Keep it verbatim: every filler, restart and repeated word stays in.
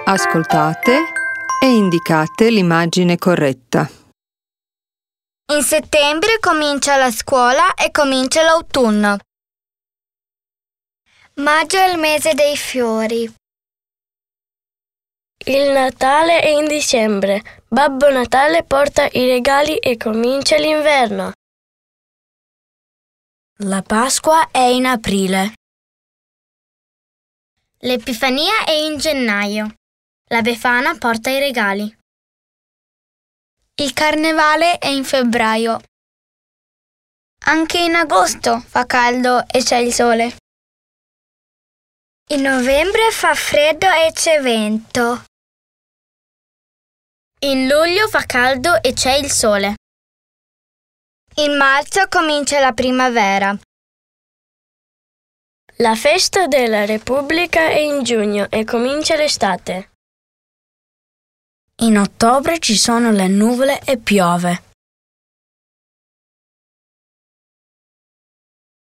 Ascoltate e indicate l'immagine corretta. In settembre comincia la scuola e comincia l'autunno. Maggio è il mese dei fiori. Il Natale è in dicembre. Babbo Natale porta i regali e comincia l'inverno. La Pasqua è in aprile. L'Epifania è in gennaio. La Befana porta i regali. Il Carnevale è in febbraio. Anche in agosto fa caldo e c'è il sole. In novembre fa freddo e c'è vento. In luglio fa caldo e c'è il sole. In marzo comincia la primavera. La festa della Repubblica è in giugno e comincia l'estate. In ottobre ci sono le nuvole e piove.